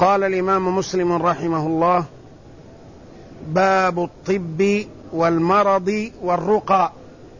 قال الإمام مسلم رحمه الله: باب الطب والمرض والرقى.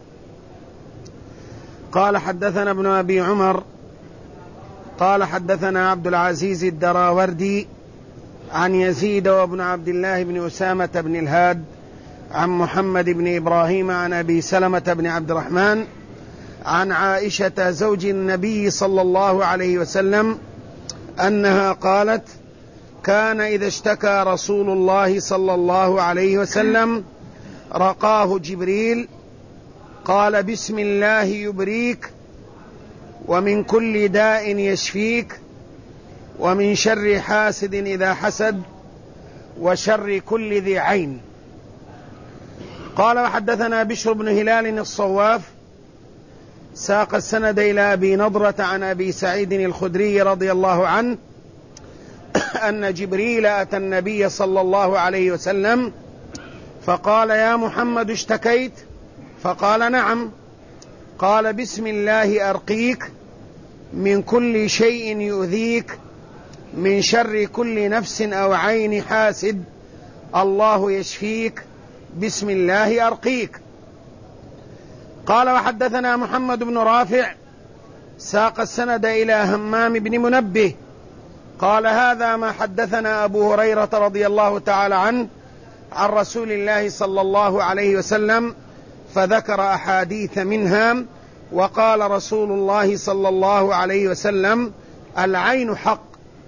قال: حدثنا ابن أبي عمر قال: حدثنا عبد العزيز الدراوردي عن يزيد وابن عبد الله بن أسامة بن الهاد عن محمد بن إبراهيم عن أبي سلمة بن عبد الرحمن عن عائشة زوج النبي صلى الله عليه وسلم أنها قالت: كان إذا اشتكى رسول الله صلى الله عليه وسلم رقاه جبريل قال: بسم الله يبريك، ومن كل داء يشفيك، ومن شر حاسد إذا حسد، وشر كل ذي عين. قال: وحدثنا بشر بن هلال الصواف ساق السند إلى أبي نضرة عن أبي سعيد الخدري رضي الله عنه أن جبريل أتى النبي صلى الله عليه وسلم فقال: يا محمد اشتكيت؟ فقال: نعم. قال: بسم الله أرقيك من كل شيء يؤذيك، من شر كل نفس أو عين حاسد، الله يشفيك، بسم الله أرقيك. قال: وحدثنا محمد بن رافع ساق السند إلى همام بن منبه قال: هذا ما حدثنا أبو هريرة رضي الله تعالى عنه عن رسول الله صلى الله عليه وسلم، فذكر أحاديث منها، وقال رسول الله صلى الله عليه وسلم: العين حق.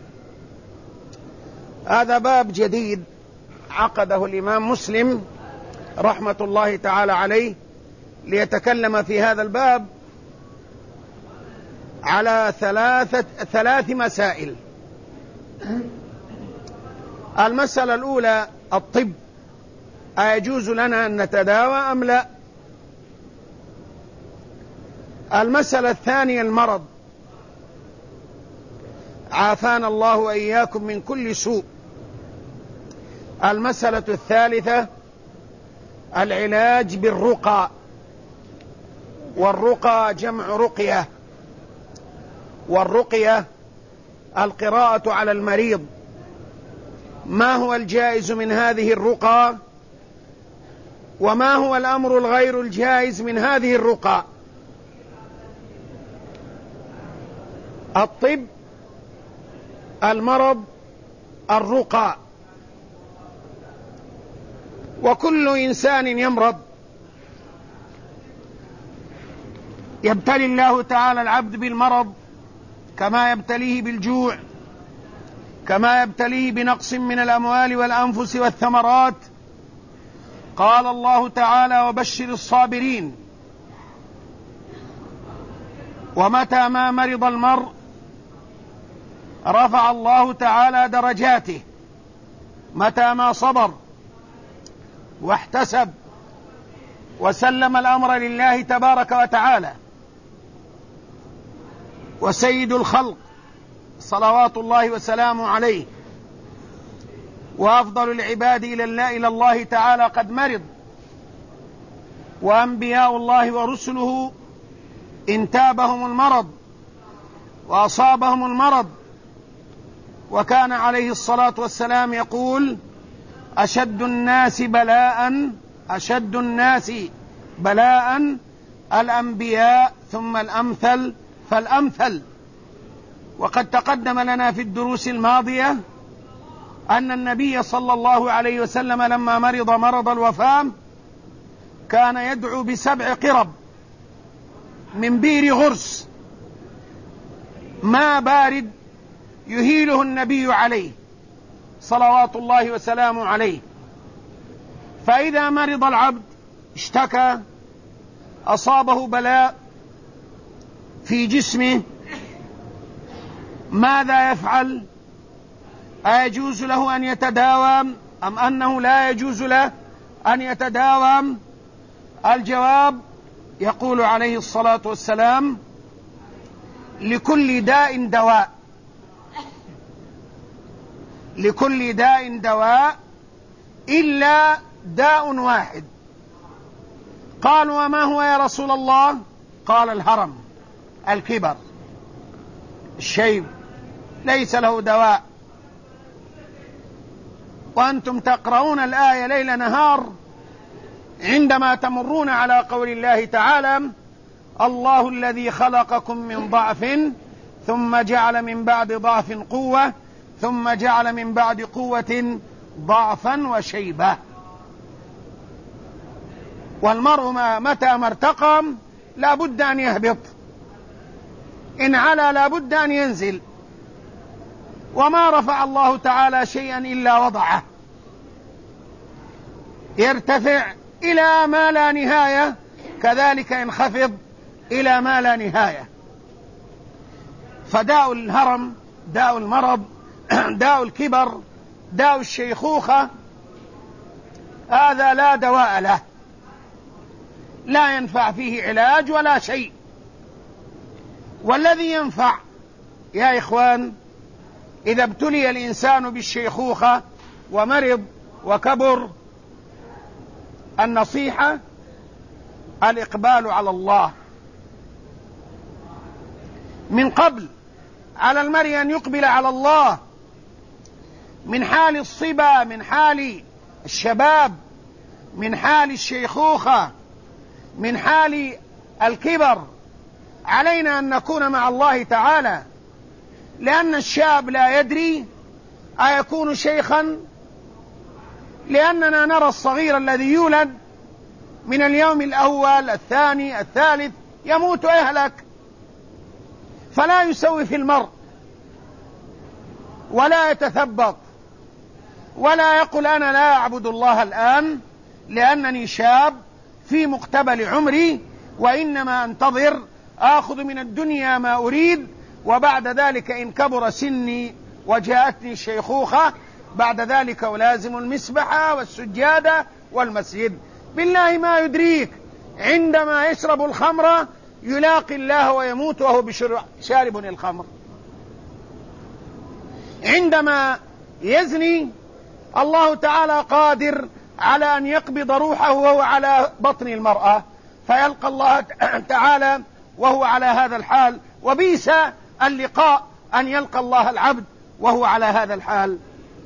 هذا باب جديد عقده الإمام مسلم رحمة الله تعالى عليه ليتكلم في هذا الباب على ثلاث مسائل. المسألة الأولى: الطب، أيجوز لنا أن نتداوى أم لا؟ المسألة الثانية: المرض، عافانا الله وإياكم من كل سوء. المسألة الثالثة: العلاج بالرقى، والرقى جمع رقية، والرقية القراءة على المريض. ما هو الجائز من هذه الرقى، وما هو الأمر الغير الجائز من هذه الرقى؟ الطب، المرض، الرقى. وكل إنسان يمرض يبتلي الله تعالى العبد بالمرض، كما يبتليه بالجوع، كما يبتليه بنقص من الأموال والأنفس والثمرات. قال الله تعالى: وبشر الصابرين. ومتى ما مرض المرء رفع الله تعالى درجاته، متى ما صبر واحتسب وسلم الأمر لله تبارك وتعالى. وسيد الخلق صلوات الله وسلامه عليه وأفضل العباد إلى الله تعالى قد مرض، وأنبياء الله ورسله انتابهم المرض وأصابهم المرض، وكان عليه الصلاة والسلام يقول: أشد الناس بلاء الأنبياء ثم الأمثل فالأمثل. وقد تقدم لنا في الدروس الماضية أن النبي صلى الله عليه وسلم لما مرض مرض الوفاة كان يدعو ب7 قرب من بير غرس، ماء بارد يهيله النبي عليه صلوات الله وسلامه عليه. فإذا مرض العبد اشتكى، أصابه بلاء في جسمه، ماذا يفعل؟ أيجوز له أن يتداوى أم أنه لا يجوز له أن يتداوى؟ الجواب: يقول عليه الصلاة والسلام: لكل داء دواء، لكل داء دواء إلا داء واحد. قالوا: وما هو يا رسول الله؟ قال: الهرم، الكبر، الشيب، ليس له دواء وأنتم تقرؤون الآية ليل نهار عندما تمرون على قول الله تعالى: الله الذي خلقكم من ضعف ثم جعل من بعد ضعف قوة ثم جعل من بعد قوة ضعفا وشيبة. والمرء متى ما ارتقى لا بد أن يهبط، إن علا لا بد أن ينزل، وما رفع الله تعالى شيئا إلا وضعه، يرتفع إلى ما لا نهاية كذلك ينخفض إلى ما لا نهاية. فداء الهرم، داء المرض، داء الكبر، داء الشيخوخة، هذا لا دواء له، لا ينفع فيه علاج ولا شيء. والذي ينفع يا إخوان إذا ابتلي الإنسان بالشيخوخة ومرض وكبر، النصيحة الإقبال على الله. من قبل على المرء أن يقبل على الله من حال الصبا، من حال الشباب، من حال الشيخوخة، من حال الكبر. علينا أن نكون مع الله تعالى، لأن الشاب لا يدري أيكون شيخا، لأننا نرى الصغير الذي يولد من اليوم الأول الثاني الثالث يموت ويهلك، فلا يسوي في المرء ولا يتثبط ولا يقول أنا لا أعبد الله الآن لأنني شاب في مقتبل عمري، وإنما أنتظر آخذ من الدنيا ما أريد، وبعد ذلك إن كبر سني وجاءتني الشيخوخة بعد ذلك ألازم المسبحة والسجادة والمسجد. بالله ما يدريك عندما يشرب الخمر يلاقي الله ويموت وهو شارب الخمر، عندما يزني الله تعالى قادر على أن يقبض روحه وهو على بطن المرأة، فيلقى الله تعالى وهو على هذا الحال، وبئس اللقاء أن يلقى الله العبد وهو على هذا الحال.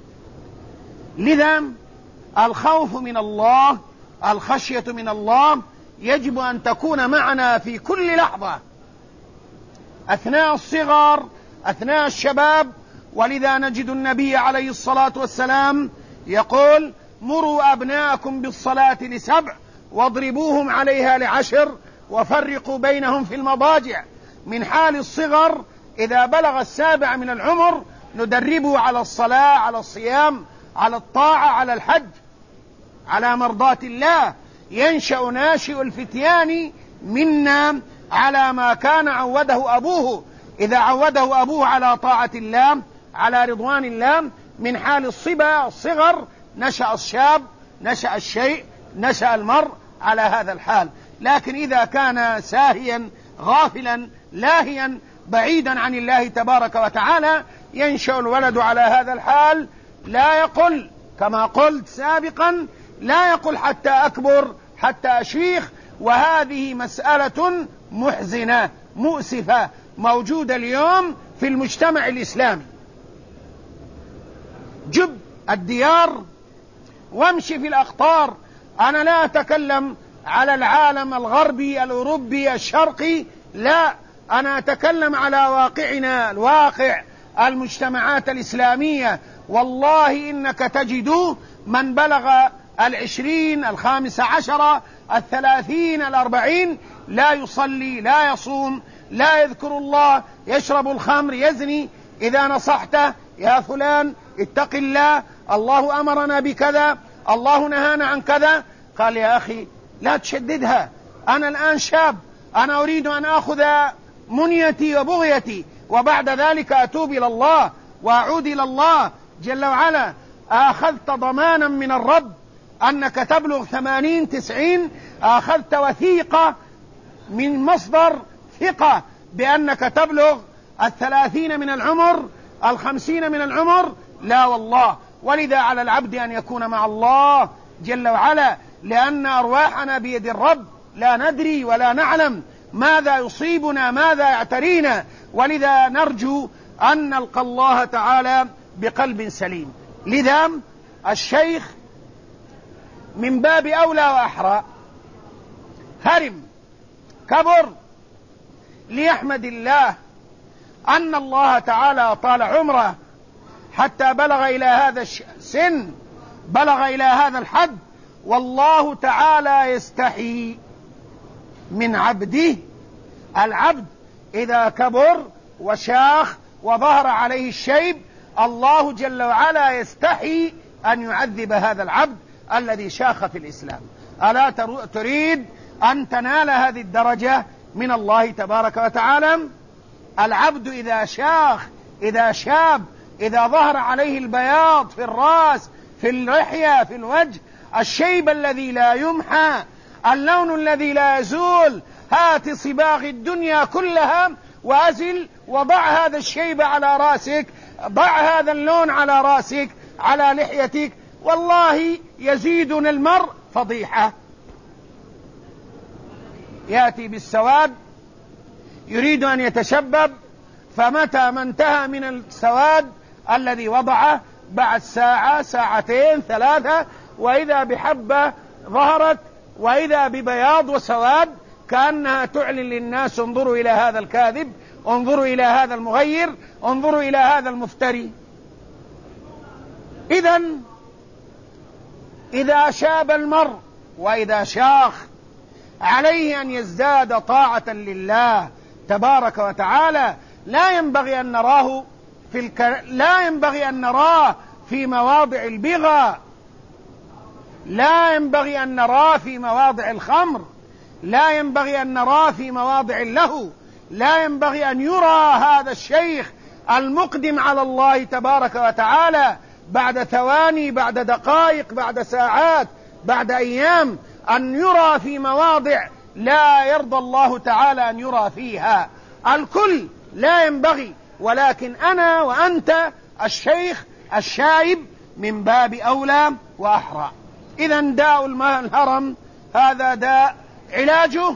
لذا الخوف من الله، الخشية من الله يجب أن تكون معنا في كل لحظة، أثناء الصغر، أثناء الشباب. ولذا نجد النبي عليه الصلاة والسلام يقول: مروا أبناءكم بالصلاة ل7 واضربوهم عليها ل10 وفرقوا بينهم في المضاجع. من حال الصغر إذا بلغ 7 من العمر ندربه على الصلاة، على الصيام، على الطاعة، على الحج، على مرضاة الله. ينشأ ناشئ الفتيان منا على ما كان عوده أبوه. إذا عوده أبوه على طاعة الله، على رضوان الله، من حال الصبا الصغر نشأ الشاب، نشأ الشيء، نشأ المرء على هذا الحال. لكن إذا كان ساهيا غافلا لاهيا بعيدا عن الله تبارك وتعالى ينشأ الولد على هذا الحال، لا يقل كما قلت سابقا، لا يقل حتى أكبر، حتى أشيخ. وهذه مسألة محزنة مؤسفة موجودة اليوم في المجتمع الإسلامي. جب الديار وامشي في الأقطار. أنا لا أتكلم على العالم الغربي الأوروبي الشرقي، لا، أنا أتكلم على واقعنا، الواقع المجتمعات الإسلامية. والله إنك تجد من بلغ 20 15 30 40 لا يصلي، لا يصوم، لا يذكر الله، يشرب الخمر، يزني. إذا نصحته: يا فلان اتق الله، الله أمرنا بكذا، الله نهانا عن كذا، قال: يا أخي لا تشددها، أنا الآن شاب، أنا أريد أن أخذ منيتي وبغيتي، وبعد ذلك أتوب إلى الله وأعود إلى الله جل وعلا. أخذت ضمانا من الرب أنك تبلغ 80 90، أخذت وثيقة من مصدر ثقة بأنك تبلغ 30 من العمر، 50 من العمر، لا والله. ولذا على العبد أن يكون مع الله جل وعلا، لأن أرواحنا بيد الرب، لا ندري ولا نعلم ماذا يصيبنا، ماذا يعترينا. ولذا نرجو أن نلقى الله تعالى بقلب سليم. لذا الشيخ من باب أولى وأحرى، هرم كبر ليحمد الله أن الله تعالى طال عمره حتى بلغ إلى هذا السن، بلغ إلى هذا الحد، والله تعالى يستحي من عبده. العبد إذا كبر وشاخ وظهر عليه الشيب، الله جل وعلا يستحي أن يعذب هذا العبد الذي شاخ في الإسلام. ألا تريد أن تنال هذه الدرجة من الله تبارك وتعالى؟ العبد إذا شاخ، إذا شاب، إذا ظهر عليه البياض في الرأس، في اللحية، في الوجه، الشيب الذي لا يمحى، اللون الذي لا يزول، هات صباغ الدنيا كلها وأزل وضع هذا الشيب على رأسك، ضع هذا اللون على رأسك، على لحيتك، والله يزيدنا المرء فضيحة. يأتي بالسواد يريد أن يتشبب، فمتى ما انتهى من السواد الذي وضعه بعد ساعة، ساعتين، ثلاثة، وإذا بحبة ظهرت، وإذا ببياض وسواد، كأنها تعلن للناس انظروا إلى هذا الكاذب، انظروا إلى هذا المغير، انظروا إلى هذا المفتري. إذن إذا شاب المرء وإذا شاخ عليه أن يزداد طاعة لله تبارك وتعالى. لا ينبغي أن نراه في مواضع البغى، لا ينبغي أن نراه في مواضع الخمر، لا ينبغي أن نراه في مواضع اللهو، لا ينبغي أن يرى هذا الشيخ المقدم على الله تبارك وتعالى بعد ثواني، بعد دقائق، بعد ساعات، بعد أيام، أن يرى في مواضع لا يرضى الله تعالى أن يرى فيها. الكل لا ينبغي، ولكن أنا وأنت الشيخ الشايب من باب أولى وأحرى. إذن داء الهرم هذا داء علاجه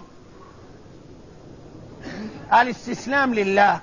الاستسلام لله،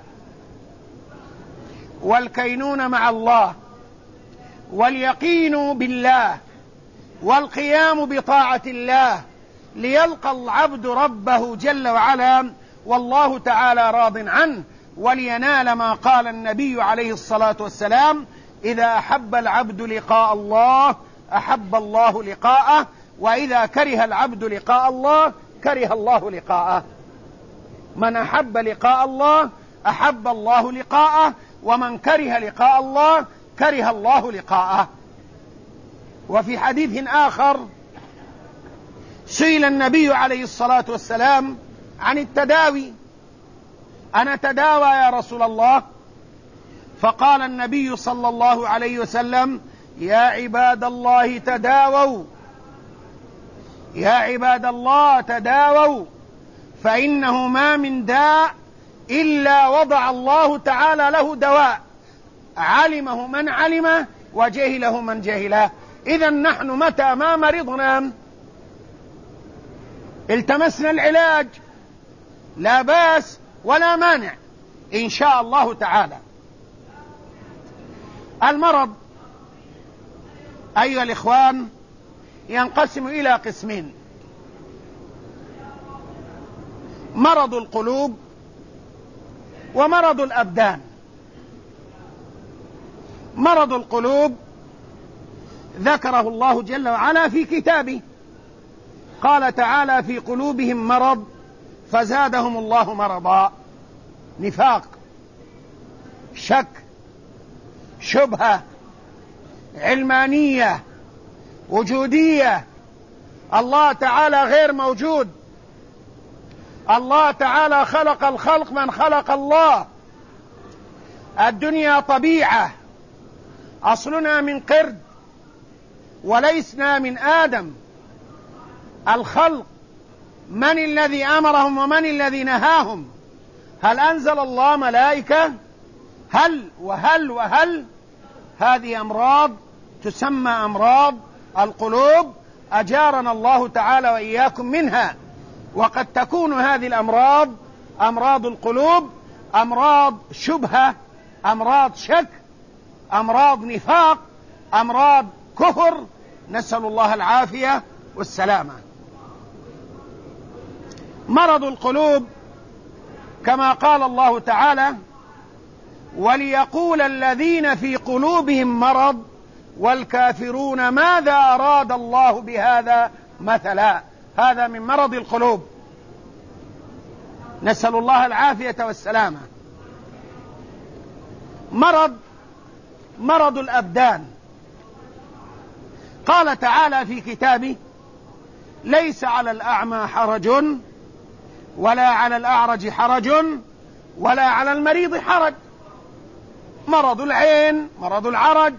والكينون مع الله، واليقين بالله، والقيام بطاعة الله، ليلقى العبد ربه جل وعلا والله تعالى راض عنه، ولينال ما قال النبي عليه الصلاة والسلام: إذا أحب العبد لقاء الله أحب الله لقاءه، وإذا كره العبد لقاء الله كره الله لقاءه. من أحب لقاء الله أحب الله لقاءه، ومن كره لقاء الله كره الله لقاءه. وفي حديث آخر سئل النبي عليه الصلاة والسلام عن التداوي: أنا تداوى يا رسول الله؟ فقال النبي صلى الله عليه وسلم: يا عباد الله تداووا، يا عباد الله تداووا، فإنه ما من داء إلا وضع الله تعالى له دواء، علمه من علمه وجهله من جهله. إذن نحن متى ما مرضنا التمسنا العلاج، لا باس ولا مانع إن شاء الله تعالى. المرض أيها الإخوان ينقسم إلى قسمين: مرض القلوب ومرض الأبدان. مرض القلوب ذكره الله جل وعلا في كتابه، قال تعالى: في قلوبهم مرض فزادهم الله مرضا. نفاق، شك، شبهة، علمانية، وجودية، الله تعالى غير موجود، الله تعالى خلق الخلق من خلق الله، الدنيا طبيعة، أصلنا من قرد وليسنا من آدم. الخلق من الذي أمرهم ومن الذي نهاهم؟ هل أنزل الله ملائكة؟ هل وهل وهل؟ هذه أمراض تسمى أمراض القلوب، أجارنا الله تعالى وإياكم منها. وقد تكون هذه الأمراض، أمراض القلوب، أمراض شبهة، أمراض شك، أمراض نفاق، أمراض كفر، نسأل الله العافية والسلامة. مرض القلوب كما قال الله تعالى: وليقول الذين في قلوبهم مرض والكافرون ماذا أراد الله بهذا مثلا. هذا من مرض القلوب، نسأل الله العافية والسلامة. مرض الأبدان، قال تعالى في كتابه: ليس على الأعمى حرج ولا على الأعرج حرج ولا على المريض حرج. مرض العين، مرض العرج،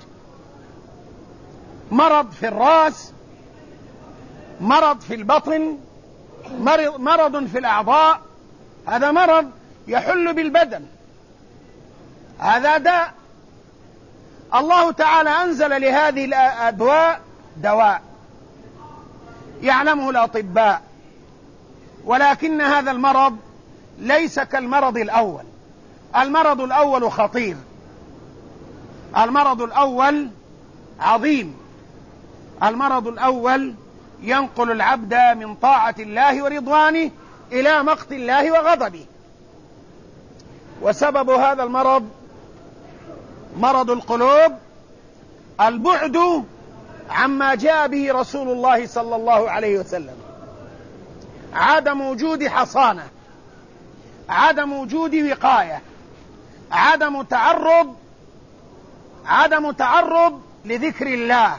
مرض في الرأس، مرض في البطن، مرض في الأعضاء، هذا مرض يحل بالبدن، هذا داء. الله تعالى أنزل لهذه الأدواء دواء يعلمه الأطباء، ولكن هذا المرض ليس كالمرض الأول. المرض الأول خطير، المرض الأول عظيم، المرض الأول ينقل العبد من طاعة الله ورضوانه إلى مقت الله وغضبه. وسبب هذا المرض، مرض القلوب، البعد عما جاء به رسول الله صلى الله عليه وسلم، عدم وجود حصانة، عدم وجود وقاية، عدم تعرض لذكر الله،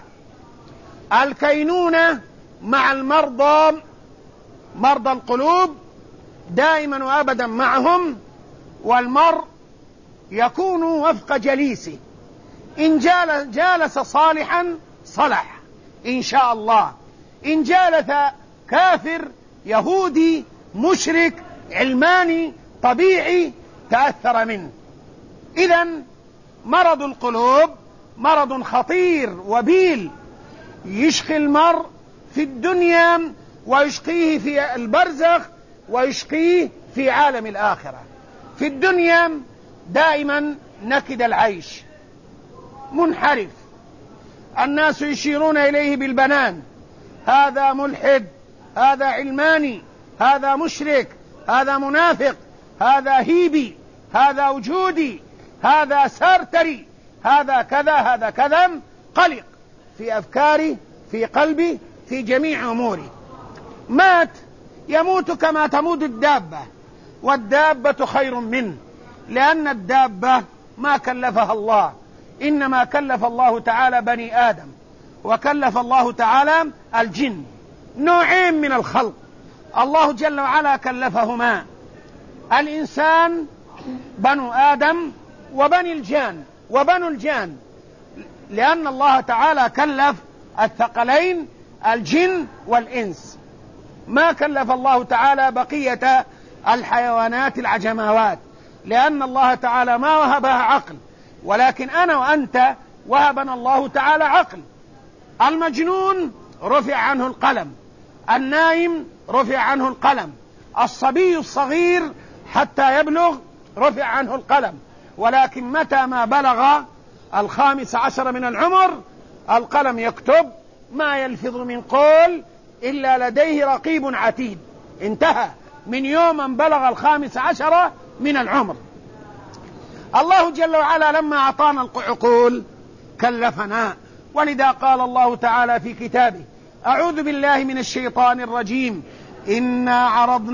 الكينونة مع المرضى، مرضى القلوب دائما وأبدا معهم، والمرء يكون وفق جليسه، إن جالس صالحا صلح إن شاء الله، إن جالس كافر يهودي مشرك علماني طبيعي تأثر منه. إذن مرض القلوب مرض خطير وبيل، يشقي المرء في الدنيا ويشقيه في البرزخ ويشقيه في عالم الآخرة. في الدنيا دائما نكد العيش، منحرف، الناس يشيرون إليه بالبنان: هذا ملحد، هذا علماني، هذا مشرك، هذا منافق، هذا هيبي، هذا وجودي، هذا سارتري، هذا كذا، هذا كذا. قلق في أفكاري، في قلبي، في جميع أموري. مات، يموت كما تموت الدابة، والدابة خير منه، لأن الدابة ما كلفها الله، إنما كلف الله تعالى بني آدم، وكلف الله تعالى الجن، نوعين من الخلق الله جل وعلا كلفهما: الإنسان بنو آدم وبني الجان وبنو الجان، لأن الله تعالى كلف الثقلين الجن والإنس، ما كلف الله تعالى بقية الحيوانات العجماوات، لأن الله تعالى ما وهبها عقل، ولكن أنا وأنت وهبنا الله تعالى عقل. المجنون رفع عنه القلم، النائم رفع عنه القلم، الصبي الصغير حتى يبلغ رفع عنه القلم، ولكن متى ما بلغ 15 من العمر القلم يكتب: ما يلفظ من قول إلا لديه رقيب عتيد. انتهى من يوم أن بلغ 15 من العمر. الله جل وعلا لما أعطانا العقول كلفنا، ولذا قال الله تعالى في كتابه: أعوذ بالله من الشيطان الرجيم: إنا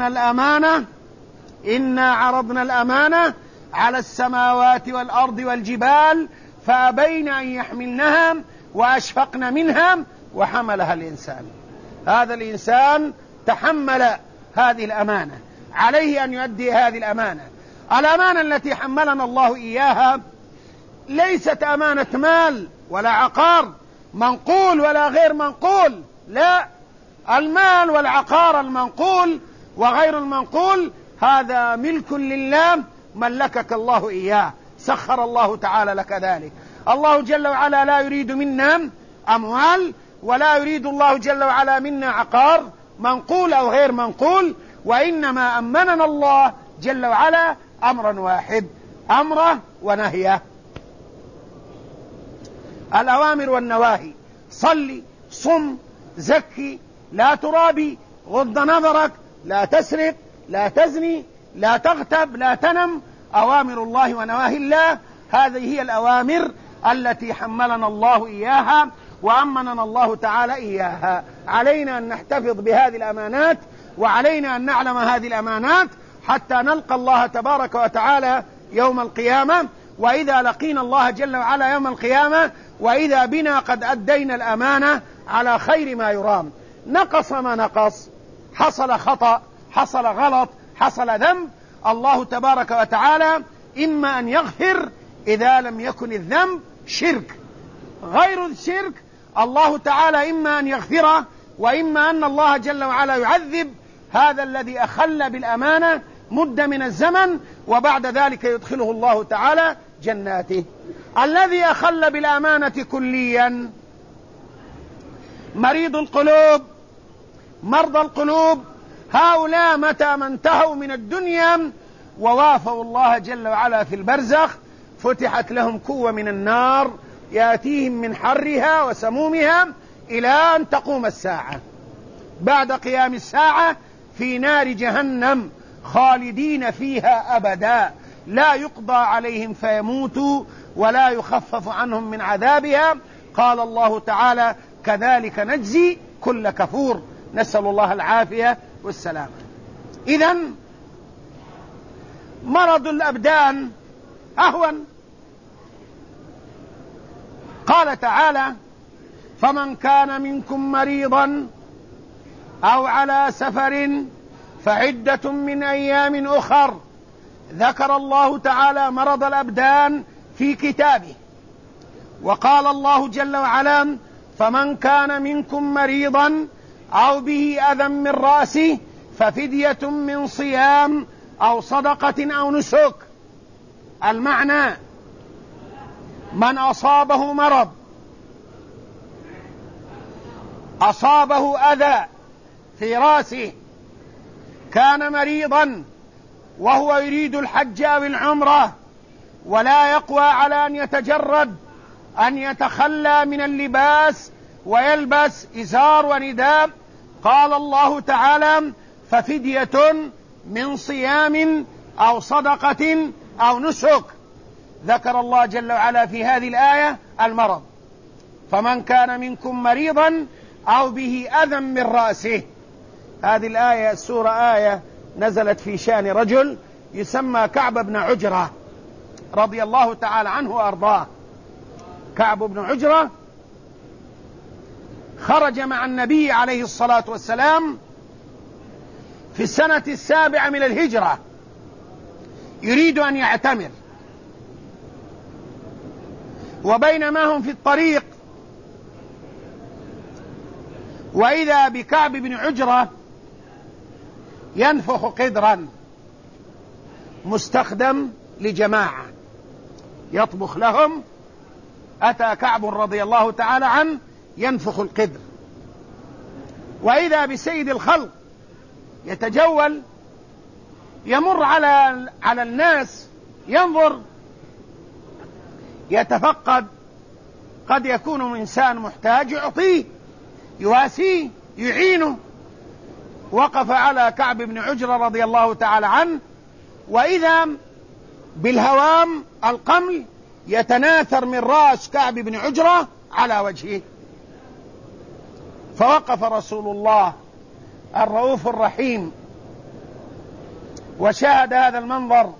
عرضنا الأمانة على السماوات والأرض والجبال فأبين أن يحملنها وأشفقن منها وحملها الإنسان. هذا الإنسان تحمل هذه الأمانة، عليه أن يؤدي هذه الأمانة. الأمانة التي حملنا الله إياها ليست أمانة مال ولا عقار منقول ولا غير منقول، لا، المال والعقار المنقول وغير المنقول هذا ملك لله، ملكك الله إياه، سخر الله تعالى لك ذلك. الله جل وعلا لا يريد منا أموال، ولا يريد الله جل وعلا منا عقار منقول أو غير منقول، وإنما أمننا الله جل وعلا أمرا واحد، أمره ونهيه. الأوامر والنواهي صلي، صم، زكي، لا ترابي، غض نظرك، لا تسرق، لا تزني، لا تغتب، لا تنم. أوامر الله ونواهي الله، هذه هي الأوامر التي حملنا الله إياها وأمننا الله تعالى إياها. علينا أن نحتفظ بهذه الأمانات، وعلينا أن نعلم هذه الأمانات حتى نلقى الله تبارك وتعالى يوم القيامة. وإذا لقينا الله جل وعلا يوم القيامة وإذا بنا قد أدينا الأمانة على خير ما يرام، نقص ما نقص، حصل خطأ، حصل غلط، حصل ذنب، الله تبارك وتعالى إما أن يغفر إذا لم يكن الذنب شرك. غير الشرك الله تعالى إما أن يغفره، وإما أن الله جل وعلا يعذب هذا الذي أخل بالأمانة مدة من الزمن، وبعد ذلك يدخله الله تعالى جناته. الذي أخل بالأمانة كليا مريض القلوب، مرضى القلوب، هؤلاء متى ما انتهوا من الدنيا ووافوا الله جل وعلا في البرزخ فتحت لهم كوة من النار يأتيهم من حرها وسمومها إلى أن تقوم الساعة. بعد قيام الساعة في نار جهنم خالدين فيها أبدا، لا يقضى عليهم فيموتوا ولا يخفف عنهم من عذابها. قال الله تعالى: كذلك نجزي كل كفور. نسأل الله العافية والسلامة. إذن مرض الأبدان أهون. قال تعالى: فمن كان منكم مريضا أو على سفر فعدة من أيام أخر. ذكر الله تعالى مرض الأبدان في كتابه، وقال الله جل وعلا: فمن كان منكم مريضا أو به أذى من رأسه ففدية من صيام أو صدقة أو نسك. المعنى: من أصابه مرض، أصابه أذى في رأسه، كان مريضا وهو يريد الحج أو العمرة ولا يقوى على أن يتجرد، أن يتخلى من اللباس ويلبس إزار ورداء، قال الله تعالى: ففدية من صيام أو صدقة أو نسك. ذكر الله جل وعلا في هذه الآية المرض: فمن كان منكم مريضا أو به أذى من رأسه. هذه الآية السورة آية نزلت في شأن رجل يسمى كعب بن عجرة رضي الله تعالى عنه وأرضاه. كعب بن عجرة خرج مع النبي عليه الصلاة والسلام في السنة 7 من الهجرة يريد أن يعتمر، وبينما هم في الطريق وإذا بكعب بن عجرة ينفخ قدرا مستخدم لجماعة يطبخ لهم. أتى كعب رضي الله تعالى عنه ينفخ القدر، وإذا بسيد الخلق يتجول يمر على الناس ينظر يتفقد، قد يكون إنسان محتاج يعطيه يواسيه يعينه. وقف على كعب بن عجرة رضي الله تعالى عنه، وإذا بالهوام القمل يتناثر من رأس كعب بن عجرة على وجهه. فوقف رسول الله الرؤوف الرحيم وشاهد هذا المنظر،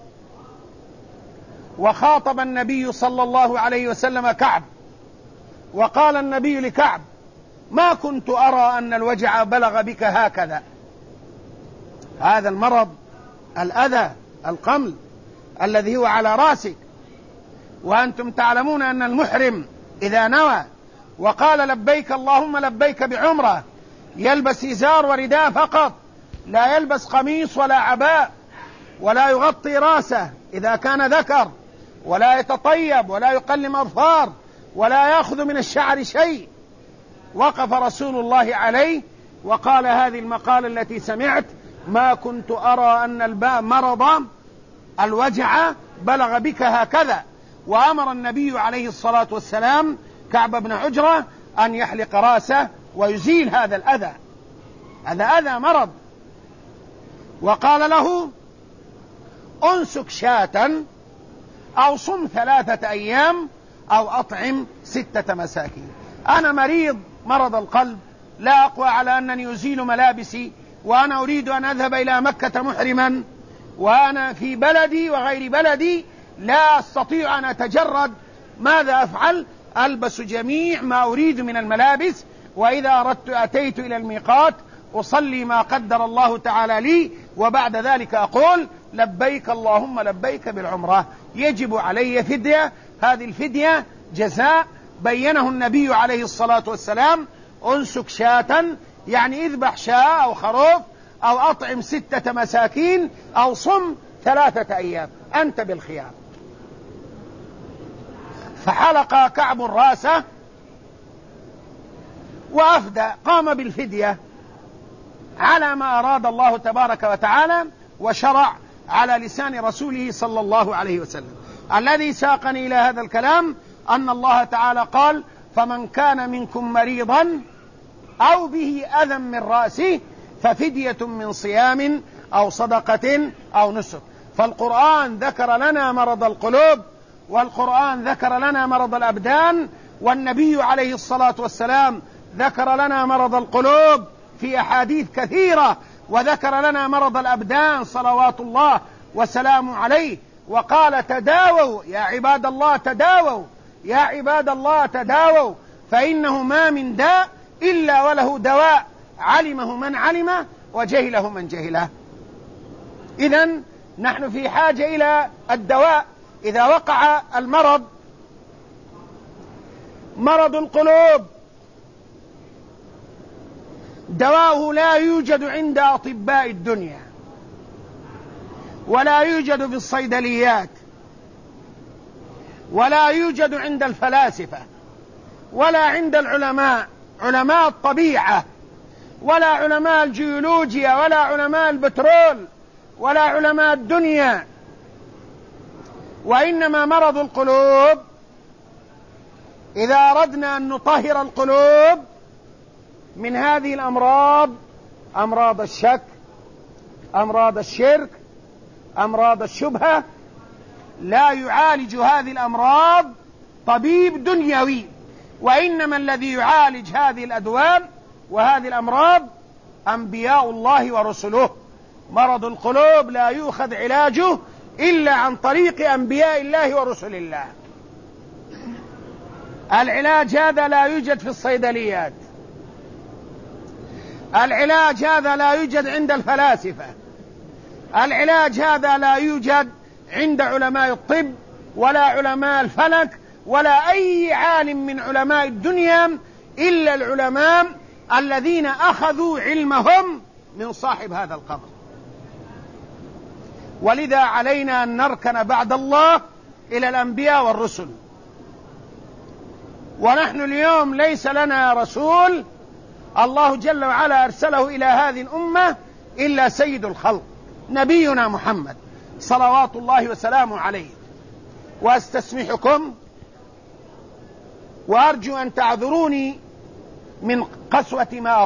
وخاطب النبي صلى الله عليه وسلم كعب، وقال النبي لكعب: ما كنت أرى أن الوجع بلغ بك هكذا. هذا المرض الأذى القمل الذي هو على رأسك، وأنتم تعلمون أن المحرم إذا نوى وقال لبيك اللهم لبيك بعمرة يلبس إزار ورداء فقط، لا يلبس قميص ولا عباء، ولا يغطي رأسه إذا كان ذكر، ولا يتطيب ولا يقلم أظفار، ولا يأخذ من الشعر شيء. وقف رسول الله عليه وقال هذه المقالة التي سمعت: ما كنت أرى أن مرض الوجع بلغ بك هكذا. وأمر النبي عليه الصلاة والسلام كعب بن عجرة أن يحلق رأسه ويزيل هذا الأذى، هذا أذى مرض. وقال له أنسك شاة أو صم 3 أيام أو أطعم 6 مساكين. أنا مريض مرض القلب، لا أقوى على أنني أزيل ملابسي، وأنا أريد أن أذهب إلى مكة محرما، وأنا في بلدي وغير بلدي لا أستطيع أن أتجرد. ماذا أفعل؟ ألبس جميع ما أريد من الملابس، وإذا أردت أتيت إلى الميقات أصلي ما قدر الله تعالى لي، وبعد ذلك أقول لبيك اللهم لبيك بالعمرة. يجب علي فدية، هذه الفدية جزاء بينه النبي عليه الصلاة والسلام. أنسك شاة يعني اذبح شاة أو خروف، أو أطعم 6 مساكين، أو صم 3 أيام، أنت بالخيار. فحلق كعب راسه وأفدى، قام بالفدية على ما أراد الله تبارك وتعالى وشرع على لسان رسوله صلى الله عليه وسلم. الذي ساقني إلى هذا الكلام أن الله تعالى قال: فمن كان منكم مريضا أو به أذى من رأسه ففدية من صيام أو صدقة أو نسك. فالقرآن ذكر لنا مرض القلوب، والقرآن ذكر لنا مرض الأبدان، والنبي عليه الصلاة والسلام ذكر لنا مرض القلوب في أحاديث كثيرة، وذكر لنا مرض الأبدان صلوات الله وسلام عليه، وقال: تداووا يا عباد الله، تداووا يا عباد الله، تداووا، فإنه ما من داء إلا وله دواء، علمه من علمه وجهله من جهله. إذن نحن في حاجة إلى الدواء. إذا وقع المرض، مرض القلوب، دواؤه لا يوجد عند أطباء الدنيا، ولا يوجد في الصيدليات، ولا يوجد عند الفلاسفة، ولا عند العلماء، علماء الطبيعة، ولا علماء الجيولوجيا، ولا علماء البترول، ولا علماء الدنيا. وإنما مرض القلوب، إذا أردنا أن نطهر القلوب من هذه الأمراض، أمراض الشك، أمراض الشرك، أمراض الشبهة، لا يعالج هذه الأمراض طبيب دنيوي، وإنما الذي يعالج هذه الأدوان وهذه الأمراض أنبياء الله ورسله. مرض القلوب لا يؤخذ علاجه إلا عن طريق أنبياء الله ورسل الله. العلاج هذا لا يوجد في الصيدليات، العلاج هذا لا يوجد عند الفلاسفة، العلاج هذا لا يوجد عند علماء الطب، ولا علماء الفلك، ولا أي عالم من علماء الدنيا، إلا العلماء الذين أخذوا علمهم من صاحب هذا القبر. ولذا علينا أن نركن بعد الله إلى الأنبياء والرسل. ونحن اليوم ليس لنا رسول الله جل وعلا أرسله إلى هذه الأمة إلا سيد الخلق نبينا محمد صلوات الله وسلامه عليه. وأستسمحكم وأرجو أن تعذروني من قسوة ما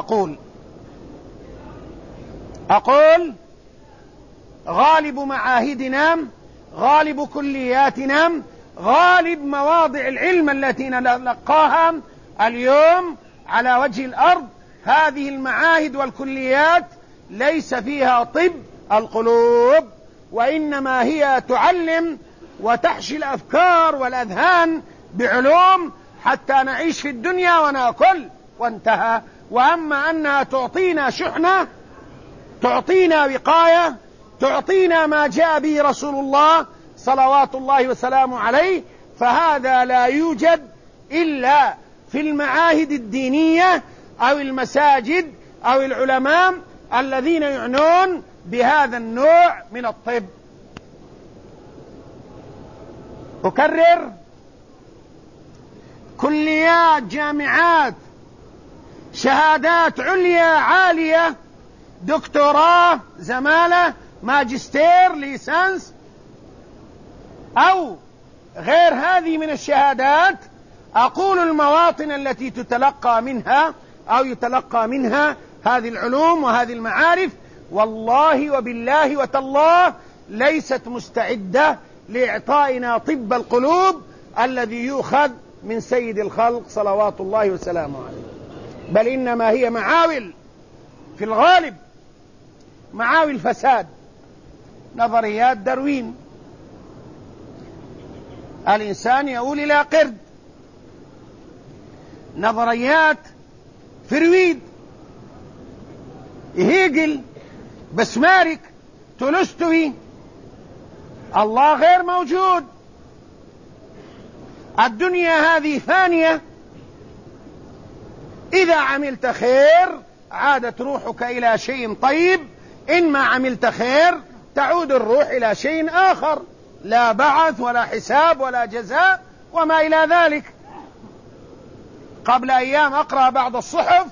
أقول غالب معاهدنا، غالب كلياتنا، غالب مواضع العلم التي نلقاها اليوم على وجه الأرض، هذه المعاهد والكليات ليس فيها طب القلوب، وإنما هي تعلم وتحشي الأفكار والأذهان بعلوم حتى نعيش في الدنيا ونأكل وانتهى. وأما أنها تعطينا شحنة، تعطينا وقاية، تعطينا ما جاء به رسول الله صلوات الله وسلامه عليه، فهذا لا يوجد إلا في المعاهد الدينية أو المساجد أو العلماء الذين يعنون بهذا النوع من الطب. أكرر: كليات، جامعات، شهادات عليا عالية، دكتوراه، زمالة، ماجستير، ليسانس، أو غير هذه من الشهادات، أقول المواطن التي تتلقى منها أو يتلقى منها هذه العلوم وهذه المعارف والله وبالله وتالله ليست مستعدة لإعطائنا طب القلوب الذي يؤخذ من سيد الخلق صلوات الله وسلامه عليه، بل إنما هي معاول في الغالب، معاول فساد، نظريات داروين، الإنسان يؤول إلى قرد، نظريات فرويد، هيجل، بسمارك، تولستوي، الله غير موجود، الدنيا هذه فانية، إذا عملت خير عادت روحك إلى شيء طيب، إن ما عملت خير تعود الروح إلى شيء آخر، لا بعث ولا حساب ولا جزاء وما إلى ذلك. قبل أيام أقرأ بعض الصحف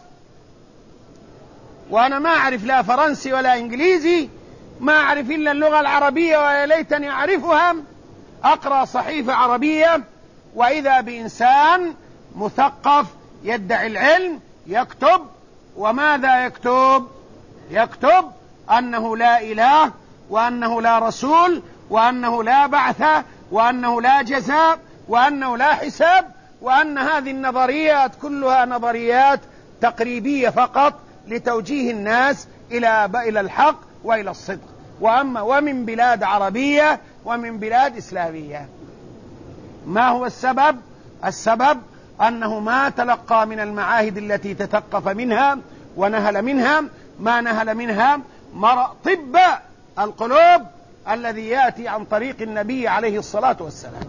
وأنا ما أعرف لا فرنسي ولا إنجليزي، ما أعرف إلا اللغة العربية ويا ليتني أعرفها، أقرأ صحيفة عربية وإذا بإنسان مثقف يدعي العلم يكتب، وماذا يكتب؟ يكتب أنه لا إله، وأنه لا رسول، وأنه لا بعث، وأنه لا جزاء، وأنه لا حساب، وأن هذه النظريات كلها نظريات تقريبية فقط لتوجيه الناس إلى الحق وإلى الصدق، ومن بلاد عربية ومن بلاد إسلامية. ما هو السبب؟ السبب أنه ما تلقى من المعاهد التي تثقف منها ونهل منها ما نهل منها طب القلوب الذي يأتي عن طريق النبي عليه الصلاة والسلام.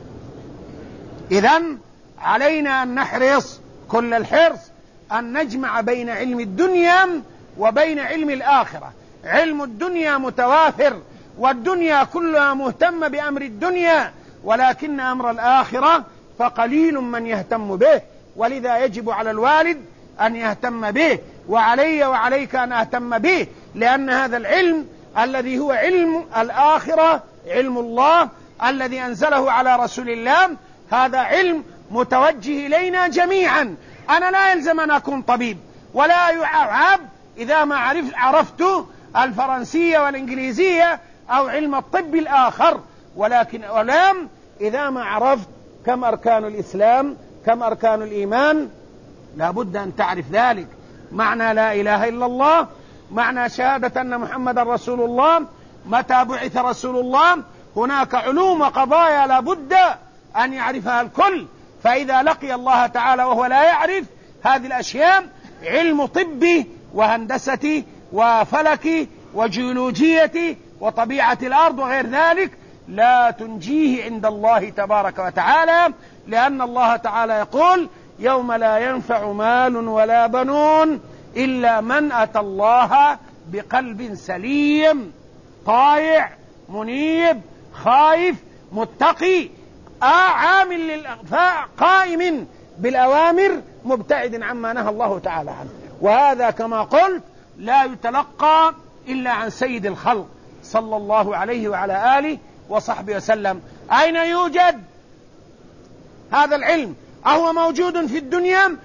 إذن علينا أن نحرص كل الحرص أن نجمع بين علم الدنيا وبين علم الآخرة. علم الدنيا متوافر والدنيا كلها مهتمة بأمر الدنيا، ولكن أمر الآخرة فقليل من يهتم به، ولذا يجب على الوالد أن يهتم به، وعلي وعليك أن أهتم به، لأن هذا العلم الذي هو علم الآخرة، علم الله الذي أنزله على رسول الله، هذا علم متوجه إلينا جميعا. أنا لا يلزم أن أكون طبيب، ولا يعاب إذا ما عرفت الفرنسية والإنجليزية أو علم الطب الآخر، ولكن أعلم إذا ما عرفت كم أركان الإسلام، كم أركان الإيمان، لا بد أن تعرف ذلك. معنى لا إله إلا الله، معنى شهادة أن محمد رسول الله، متى بعث رسول الله، هناك علوم وقضايا لا بد أن يعرفها الكل. فإذا لقي الله تعالى وهو لا يعرف هذه الأشياء، علم طبي وهندسة وفلك وجيولوجية وطبيعة الأرض وغير ذلك، لا تنجيه عند الله تبارك وتعالى، لأن الله تعالى يقول: يوم لا ينفع مال ولا بنون إلا من أتى الله بقلب سليم، طائع منيب خائف متقي عامل قائم بالأوامر مبتعد عما نهى الله تعالى عنه. وهذا كما قلت لا يتلقى إلا عن سيد الخلق صلى الله عليه وعلى آله وصحبه وسلم. أين يوجد هذا العلم؟ أهو موجود في الدنيا؟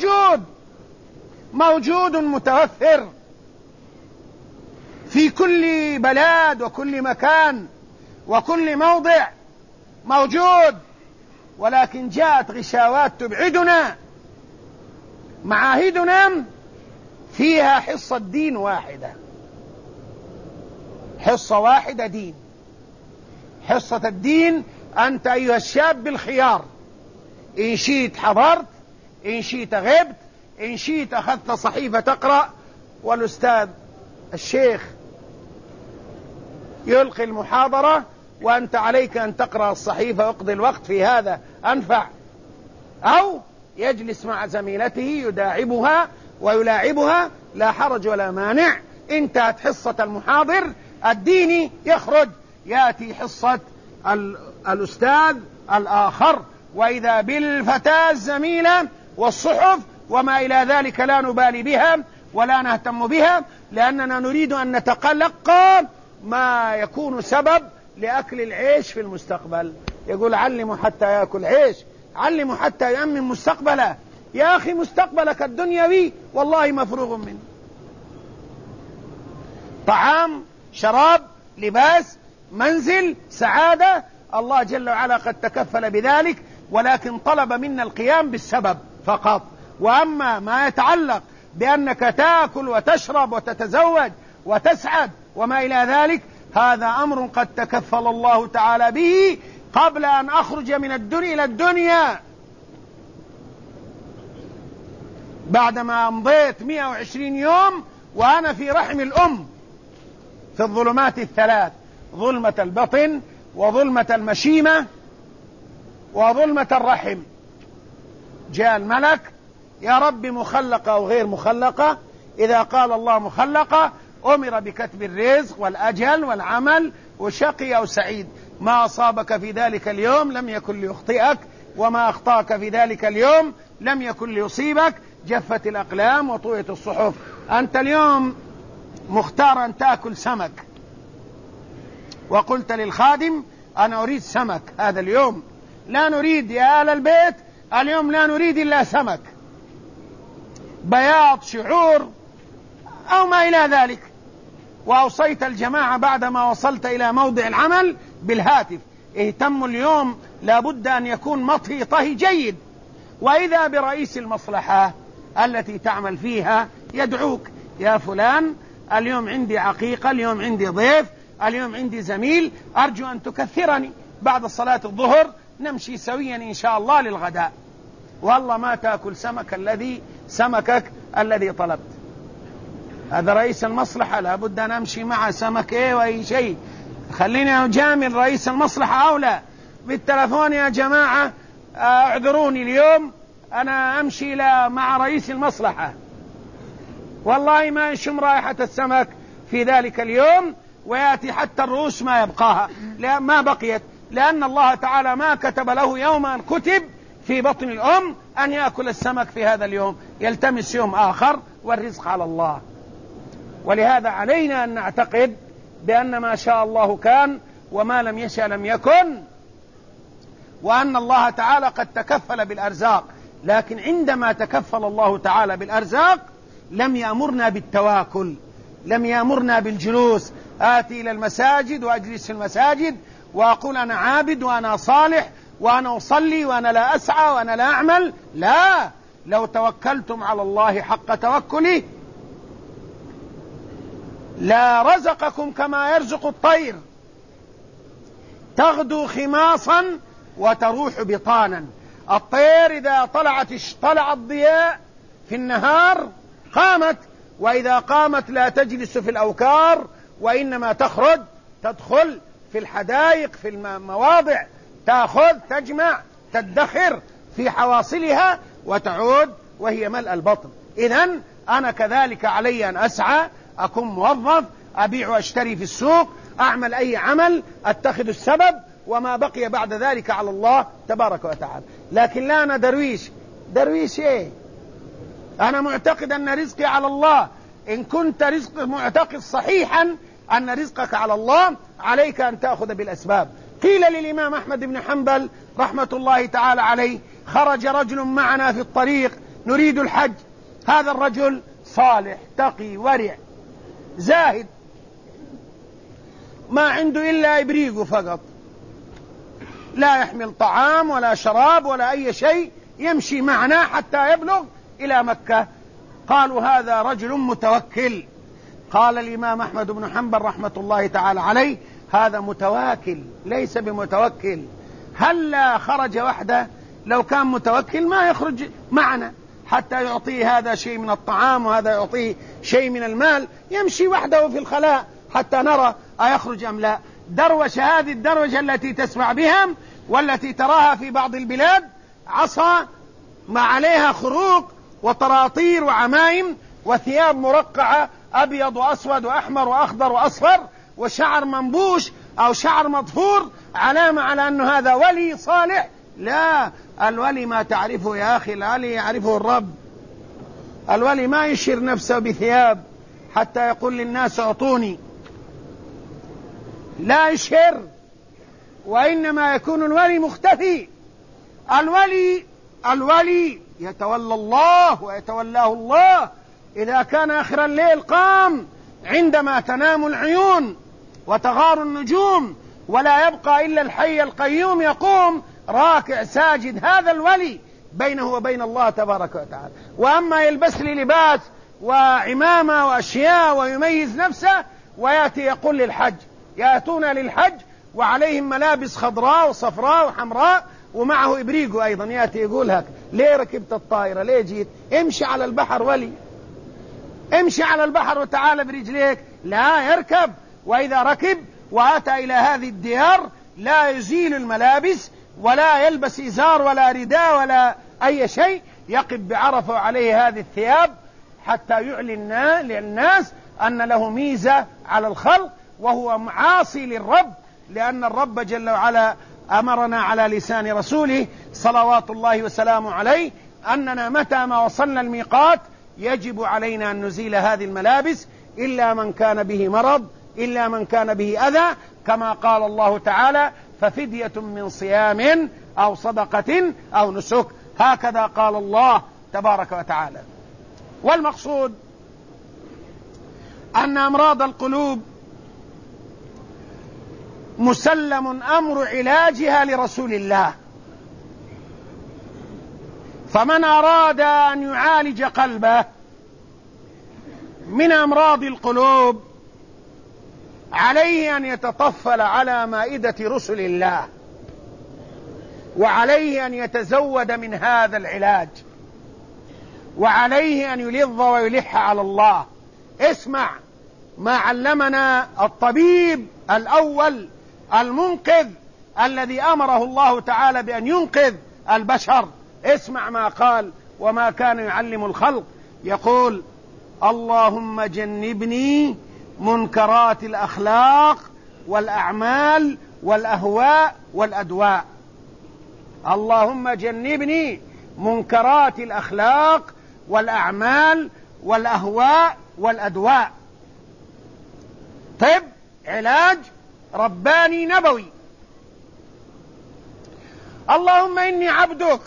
موجود متوفر في كل بلاد وكل مكان وكل موضع موجود، ولكن جاءت غشاوات تبعدنا. معاهدنا فيها حصة دين واحدة، حصة واحدة دين. حصة الدين أنت أيها الشاب بالخيار، إن شئت حضرت، إن شئت غبت، إن شئت أخذت صحيفة تقرأ، والأستاذ الشيخ يلقي المحاضرة وأنت عليك أن تقرأ الصحيفة واقضي الوقت في هذا أنفع، أو يجلس مع زميلته يداعبها ويلاعبها، لا حرج ولا مانع. انتهت حصة المحاضر الديني يخرج، يأتي حصة الأستاذ الآخر، وإذا بالفتاة الزميلة والصحف وما إلى ذلك لا نبالي بها ولا نهتم بها، لأننا نريد أن نتلقى ما يكون سبب لأكل العيش في المستقبل. يقول: علموا حتى يأكل عيش، علمه حتى يأمن مستقبله. يا أخي مستقبلك الدنيوي والله مفروغ منه، طعام، شراب، لباس، منزل، سعادة، الله جل وعلا قد تكفل بذلك، ولكن طلب منا القيام بالسبب فقط. وأما ما يتعلق بأنك تأكل وتشرب وتتزوج وتسعد وما إلى ذلك، هذا أمر قد تكفل الله تعالى به قبل أن أخرج من الدنيا إلى الدنيا، بعدما أمضيت 120 يوم وأنا في رحم الأم في الظلمات الثلاث: ظلمة البطن، وظلمة المشيمة، وظلمة الرحم. جاء الملك: يا رب مخلقة أو غير مخلقة؟ إذا قال الله مخلقة أمر بكتب الرزق والأجل والعمل، وشقي أو سعيد. ما أصابك في ذلك اليوم لم يكن ليخطئك، وما أخطأك في ذلك اليوم لم يكن ليصيبك. جفت الأقلام وطويت الصحف. أنت اليوم مختار أن تأكل سمك، وقلت للخادم: أنا أريد سمك هذا اليوم، لا نريد يا آل البيت اليوم، لا نريد إلا سمك، بياض، شعور، أو ما إلى ذلك. وأوصيت الجماعة بعدما وصلت إلى موضع العمل بالهاتف: اهتموا اليوم، لابد أن يكون مطهي طهي جيد. وإذا برئيس المصلحة التي تعمل فيها يدعوك: يا فلان اليوم عندي عقيقة، اليوم عندي ضيف، اليوم عندي زميل، أرجو أن تكثرني بعد صلاة الظهر، نمشي سويا إن شاء الله للغداء. والله ما تأكل سمكك الذي طلبت. هذا رئيس المصلحة، لابد أن أمشي مع سمك وأي شيء. خليني أجامل رئيس المصلحة أولى. بالتلفون: يا جماعة اعذروني اليوم أنا أمشي مع رئيس المصلحة، والله ما يشم رائحة السمك في ذلك اليوم، ويأتي حتى الرؤوس ما يبقاها، ما بقيت، لأن الله تعالى ما كتب له يوما كتب في بطن الأم أن يأكل السمك في هذا اليوم، يلتمس يوم آخر، والرزق على الله. ولهذا علينا أن نعتقد بأن ما شاء الله كان، وما لم يشأ لم يكن، وأن الله تعالى قد تكفل بالأرزاق. لكن عندما تكفل الله تعالى بالأرزاق لم يأمرنا بالتواكل، لم يأمرنا بالجلوس، آتي إلى المساجد وأجلس في المساجد وأقول أنا عابد وأنا صالح وأنا أصلي وأنا لا أسعى وأنا لا أعمل. لا، لو توكلتم على الله حق توكله لا رزقكم كما يرزق الطير، تغدو خماصا وتروح بطانا. الطير إذا طلع الضياء في النهار قامت، وإذا قامت لا تجلس في الأوكار، وإنما تدخل في الحدائق، في المواضع، تأخذ، تجمع، تدخر في حواصلها، وتعود وهي ملء البطن. إذن أنا كذلك علي أن أسعى، أكون موظف، أبيع وأشتري في السوق، أعمل أي عمل، أتخذ السبب، وما بقي بعد ذلك على الله تبارك وتعالى. لكن لا أنا درويش إيه؟ أنا معتقد أن رزقي على الله. إن كنت معتقد صحيحا أن رزقك على الله، عليك أن تأخذ بالأسباب. قيل للإمام أحمد بن حنبل رحمة الله تعالى عليه: خرج رجل معنا في الطريق نريد الحج. هذا الرجل صالح تقي ورع زاهد، ما عنده إلا إبريق فقط، لا يحمل طعام ولا شراب ولا أي شيء، يمشي معنا حتى يبلغ إلى مكة. قالوا هذا رجل متوكل. قال الإمام أحمد بن حنبل رحمة الله تعالى عليه: هذا متواكل ليس بمتوكل. هلا خرج وحده؟ لو كان متوكل ما يخرج معنا حتى يعطيه هذا شيء من الطعام وهذا يعطيه شيء من المال، يمشي وحده في الخلاء حتى نرى أيخرج أم لا. دروشة، هذه الدروشة التي تسمع بها والتي تراها في بعض البلاد، عصا ما عليها خروق وطراطير وعمائم وثياب مرقعة أبيض وأسود وأحمر وأخضر وأصفر وشعر منبوش أو شعر مضفور، علامة على أنه هذا ولي صالح. لا، الولي ما تعرفه يا أخي، الولي يعرفه الرب. الولي ما يشير نفسه بثياب حتى يقول للناس اعطوني، لا يشير، وإنما يكون الولي مختفي. الولي يتولى الله ويتولاه الله. إذا كان آخر الليل قام عندما تنام العيون وتغار النجوم ولا يبقى إلا الحي القيوم يقوم راكع ساجد، هذا الولي بينه وبين الله تبارك وتعالى. وأما يلبس لي لباس وعمامة وأشياء ويميز نفسه ويأتي يقول للحج، يأتون للحج وعليهم ملابس خضراء وصفراء وحمراء ومعه إبريق أيضا، يأتي يقول هك ليه ركبت الطائرة؟ ليه جيت؟ امشي على البحر ولي، امشي على البحر وتعال برجليك. لا يركب، وإذا ركب وأتى إلى هذه الديار لا يزيل الملابس ولا يلبس إزار ولا رداء ولا أي شيء، يقف بعرفة وعليه هذه الثياب حتى يعلن للناس أن له ميزة على الخلق، وهو معاصي للرب، لأن الرب جل وعلا أمرنا على لسان رسوله صلوات الله وسلامه عليه أننا متى ما وصلنا الميقات يجب علينا أن نزيل هذه الملابس إلا من كان به مرض، إلا من كان به أذى، كما قال الله تعالى ففدية من صيام أو صدقة أو نسك، هكذا قال الله تبارك وتعالى. والمقصود أن أمراض القلوب مسلم أمر علاجها لرسول الله، فمن أراد أن يعالج قلبه من أمراض القلوب عليه أن يتطفل على مائدة رسل الله، وعليه أن يتزود من هذا العلاج، وعليه أن يلظ ويلح على الله. اسمع ما علمنا الطبيب الأول المنقذ الذي أمره الله تعالى بأن ينقذ البشر. اسمع ما قال وما كان يعلم الخلق، يقول اللهم جنبني منكرات الأخلاق والأعمال والأهواء والأدواء. اللهم جنبني منكرات الأخلاق والأعمال والأهواء والأدواء. طب علاج رباني نبوي. اللهم إني عبدك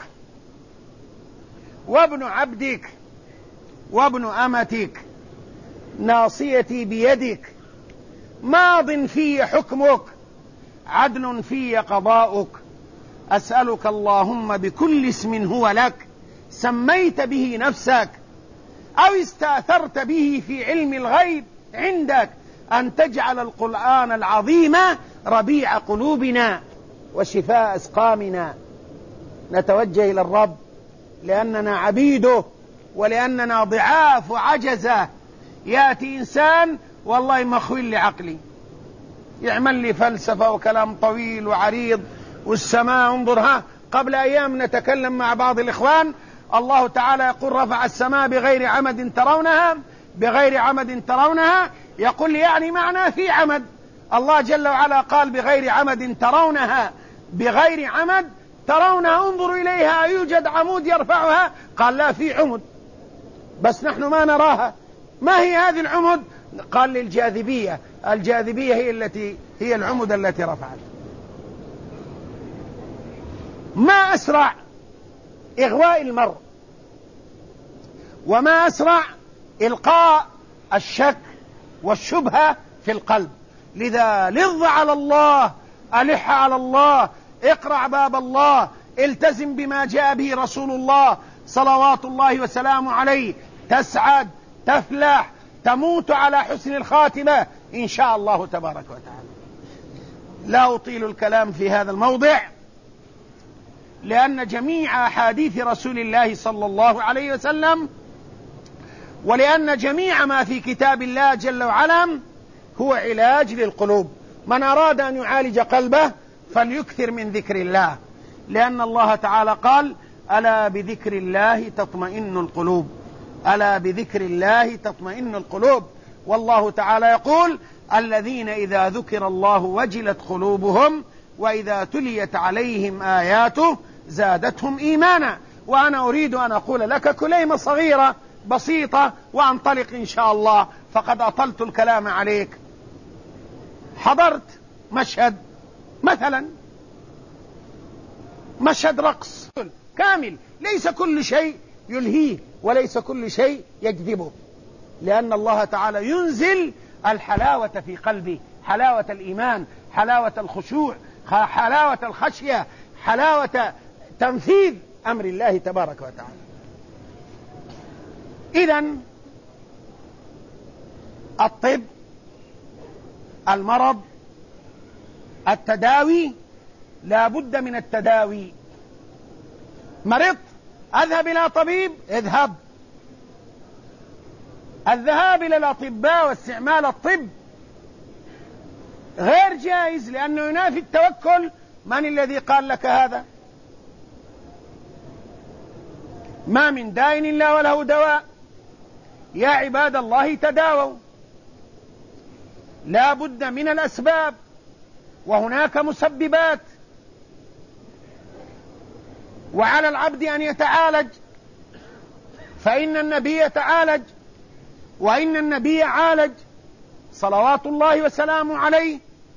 وابن عبدك وابن أمتك، ناصيتي بيدك، ماض في حكمك، عدل في قضاؤك، أسألك اللهم بكل اسم هو لك سميت به نفسك أو استأثرت به في علم الغيب عندك أن تجعل القرآن العظيم ربيع قلوبنا وشفاء أسقامنا. نتوجه إلى الرب لأننا عبيده ولأننا ضعاف وعجزة. يأتي إنسان والله مخويل لعقلي، يعمل لي فلسفة وكلام طويل وعريض والسماء انظرها. قبل أيام نتكلم مع بعض الإخوان، الله تعالى يقول رفع السماء بغير عمد ترونها، بغير عمد ترونها، يقول لي يعني معنى في عمد. الله جل وعلا قال بغير عمد ترونها، بغير عمد ترونها انظروا إليها يوجد عمود يرفعها؟ قال لا في عمد بس نحن ما نراها. ما هي هذه العمد؟ قال للجاذبية، الجاذبية هي العمد التي رفعت. ما أسرع إغواء المرء وما أسرع إلقاء الشك والشبهة في القلب. لذا لظ على الله، ألح على الله، اقرع باب الله، التزم بما جاء به رسول الله صلوات الله وسلامه عليه، تسعد، تفلح، تموت على حسن الخاتمة إن شاء الله تبارك وتعالى. لا أطيل الكلام في هذا الموضع لأن جميع أحاديث رسول الله صلى الله عليه وسلم ولأن جميع ما في كتاب الله جل وعلا هو علاج للقلوب. من أراد أن يعالج قلبه فليكثر من ذكر الله، لأن الله تعالى قال ألا بذكر الله تطمئن القلوب، ألا بذكر الله تطمئن القلوب. والله تعالى يقول الذين إذا ذكر الله وجلت قلوبهم وإذا تليت عليهم آياته زادتهم إيمانا. وأنا أريد أن أقول لك كلمة صغيرة بسيطة وأنطلق إن شاء الله، فقد أطلت الكلام عليك. حضرت مشهد مثلا مشهد رقص كامل، ليس كل شيء يلهيه وليس كل شيء يجذبه، لأن الله تعالى ينزل الحلاوة في قلبه، حلاوة الإيمان، حلاوة الخشوع، حلاوة الخشية، حلاوة تنفيذ أمر الله تبارك وتعالى. إذن الطب، المرض، التداوي، لا بد من التداوي. مرضت أذهب إلى طبيب، اذهب. الذهاب إلى الأطباء واستعمال الطب غير جائز، لأنه ينافي التوكل. من الذي قال لك هذا؟ ما من داء إلا وله دواء. يا عباد الله تداووا، لا بد من الأسباب، وهناك مسببات، وعلى العبد أن يتعالج، فإن النبي تعالج، وإن النبي عالج صلوات الله وسلامه عليه.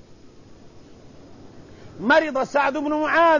مرض سعد بن معاذ،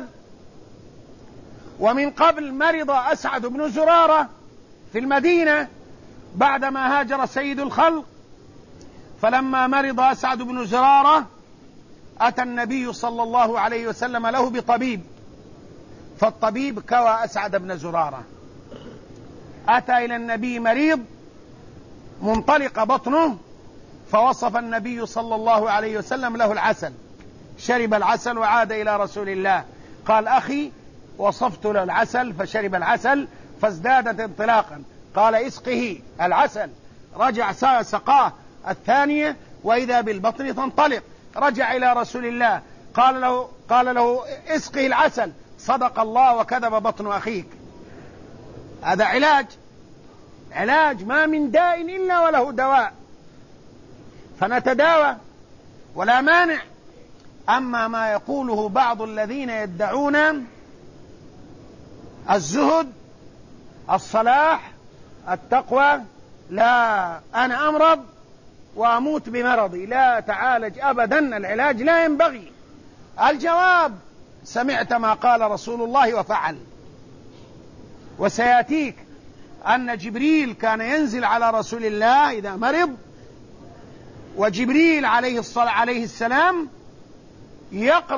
ومن قبل مرض أسعد بن زرارة في المدينة بعدما هاجر سيد الخلق. فلما مرض أسعد بن زرارة أتى النبي صلى الله عليه وسلم له بطبيب، فالطبيب كوى أسعد بن زرارة. أتى إلى النبي مريض منطلق بطنه، فوصف النبي صلى الله عليه وسلم له العسل، شرب العسل وعاد إلى رسول الله، قال أخي وصفت له العسل فشرب العسل فازدادت انطلاقا، قال اسقه العسل. رجع سقاه الثانية وإذا بالبطن تنطلق، رجع إلى رسول الله قال له اسقه العسل، صدق الله وكذب بطن أخيك. هذا علاج، ما من داء إلا وله دواء، فنتداوى ولا مانع. أما ما يقوله بعض الذين يدعون الزهد، الصلاح، التقوى، لا أنا أمرض وأموت بمرضي، لا تعالج أبدا، العلاج لا ينبغي. الجواب سمعت ما قال رسول الله وفعل. وسيأتيك أن جبريل كان ينزل على رسول الله إذا مرض، وجبريل عليه السلام يقرأ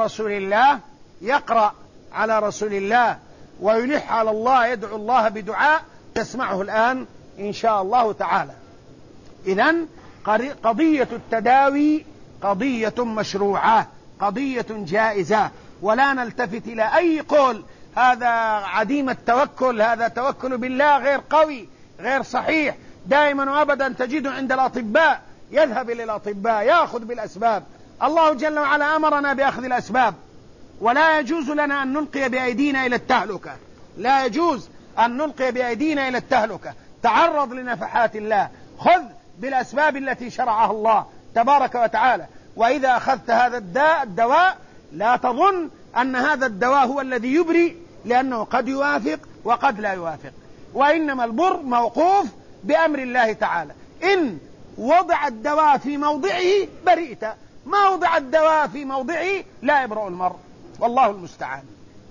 على رسول الله ويلح على الله، يدعو الله بدعاء تسمعه الآن إن شاء الله تعالى. إذن قضية التداوي قضية مشروعة، قضية جائزة، ولا نلتفت إلى أي قول هذا عديم التوكل، هذا توكل بالله غير قوي، غير صحيح. دائما وأبدا تجده عند الأطباء، يذهب إلى الأطباء يأخذ بالأسباب. الله جل وعلا أمرنا بأخذ الأسباب، ولا يجوز لنا أن نلقي بأيدينا إلى التهلكة، لا يجوز أن نلقي بأيدينا إلى التهلكة. تعرض لنفحات الله، خذ بالأسباب التي شرعها الله تبارك وتعالى. وإذا أخذت هذا الدواء لا تظن أن هذا الدواء هو الذي يبرئ، لأنه قد يوافق وقد لا يوافق، وإنما البر موقوف بأمر الله تعالى. إن وضع الدواء في موضعه برئت، ما وضع الدواء في موضعه لا يبرأ المرء، والله المستعان.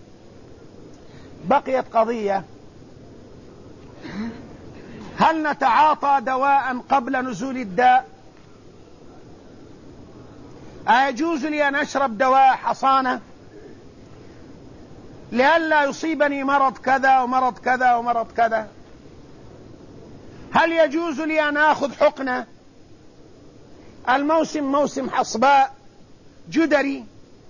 بقيت قضية: هل نتعاطى دواء قبل نزول الداء؟ أيجوز لي أن أشرب دواء حصانة لئلا يصيبني مرض كذا ومرض كذا ومرض كذا؟ هل يجوز لي أن أخذ حقنة؟ الموسم موسم حصباء، جدري،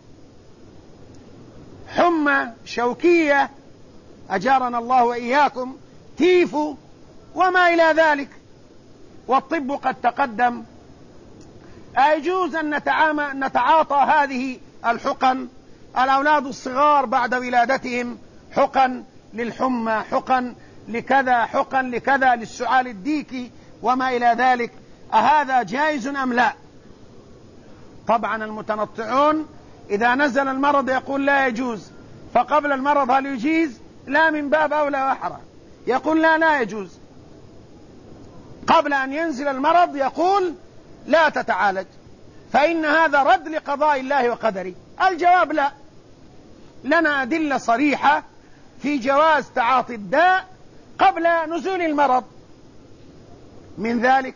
حمى شوكية، أجارنا الله وإياكم، تيفو وما إلى ذلك، والطب قد تقدم. أيجوز أن نتعاطى هذه الحقن؟ الأولاد الصغار بعد ولادتهم حقن للحمى، حقن لكذا، حقن لكذا، للسعال الديكي وما إلى ذلك. أهذا جائز أم لا؟ طبعا المتنطعون إذا نزل المرض يقول لا يجوز، فقبل المرض هل يجيز؟ لا، من باب أولى وأحرى يقول لا يجوز. قبل أن ينزل المرض يقول لا تتعالج، فإن هذا رد لقضاء الله وقدره. الجواب لا، لنا أدلة صريحة في جواز تعاطي الداء قبل نزول المرض. من ذلك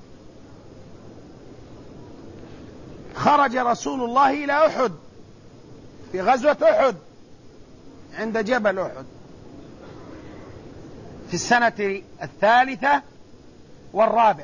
خرج رسول الله إلى أحد في غزوة أحد عند جبل أحد في السنة 43.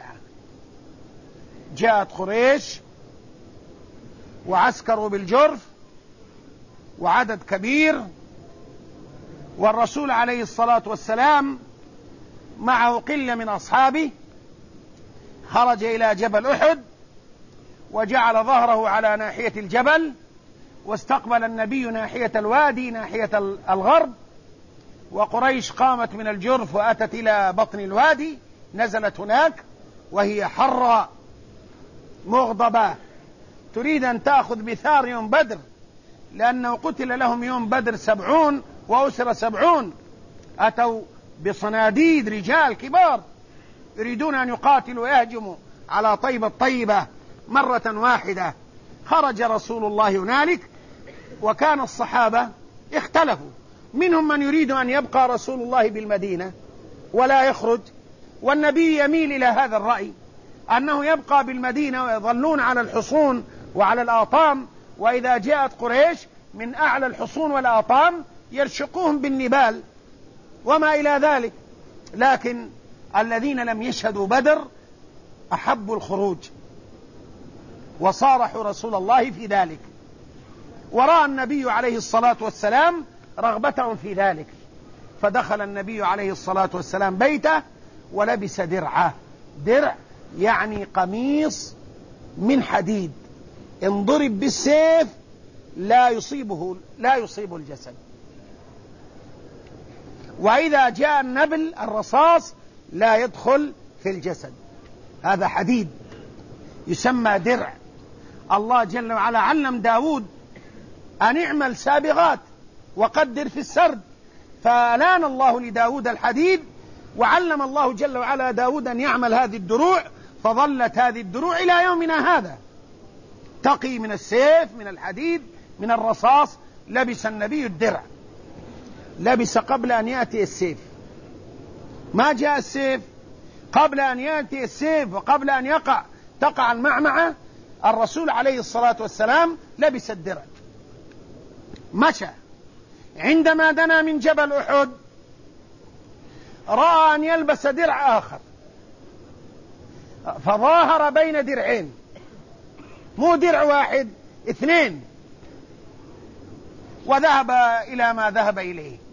جاءت قريش وعسكروا بالجرف وعدد كبير، والرسول عليه الصلاة والسلام معه قلة من أصحابه. خرج إلى جبل أحد وجعل ظهره على ناحية الجبل، واستقبل النبي ناحية الوادي ناحية الغرب، وقريش قامت من الجرف وأتت إلى بطن الوادي، نزلت هناك وهي حرة مغضبة تريد أن تأخذ بثار يوم بدر، لأنه قتل لهم يوم بدر 70 وأسر 70. أتوا بصناديد رجال كبار يريدون أن يقاتلوا ويهجموا على طيبة الطيبة مرة واحدة. خرج رسول الله هنالك، وكان الصحابة اختلفوا، منهم من يريد أن يبقى رسول الله بالمدينة ولا يخرج، والنبي يميل إلى هذا الرأي أنه يبقى بالمدينة ويظلون على الحصون وعلى الآطام، وإذا جاءت قريش من أعلى الحصون والآطام يرشقوهم بالنبال وما إلى ذلك. لكن الذين لم يشهدوا بدر أحبوا الخروج وصارحوا رسول الله في ذلك، ورأى النبي عليه الصلاة والسلام رغبتهم في ذلك، فدخل النبي عليه الصلاة والسلام بيته ولبس درعه. درع يعني قميص من حديد إن ضرب بالسيف لا يصيب الجسد، وإذا جاء النبل الرصاص لا يدخل في الجسد. هذا حديد يسمى درع. الله جل وعلا علم داود أن اعمل سابغات وقدر في السرد، فألان الله لداود الحديد، وعلم الله جل وعلا داود أن يعمل هذه الدروع، فظلت هذه الدروع إلى يومنا هذا تقي من السيف، من الحديد، من الرصاص. لبس النبي الدرع، لبس قبل أن يأتي السيف، ما جاء السيف. قبل أن يأتي السيف وقبل أن تقع المعمعة، الرسول عليه الصلاة والسلام لبس الدرع، مشى. عندما دنا من جبل أحد رأى أن يلبس درع آخر، فظاهر بين درعين، مو درع واحد، 2، وذهب إلى ما ذهب إليه.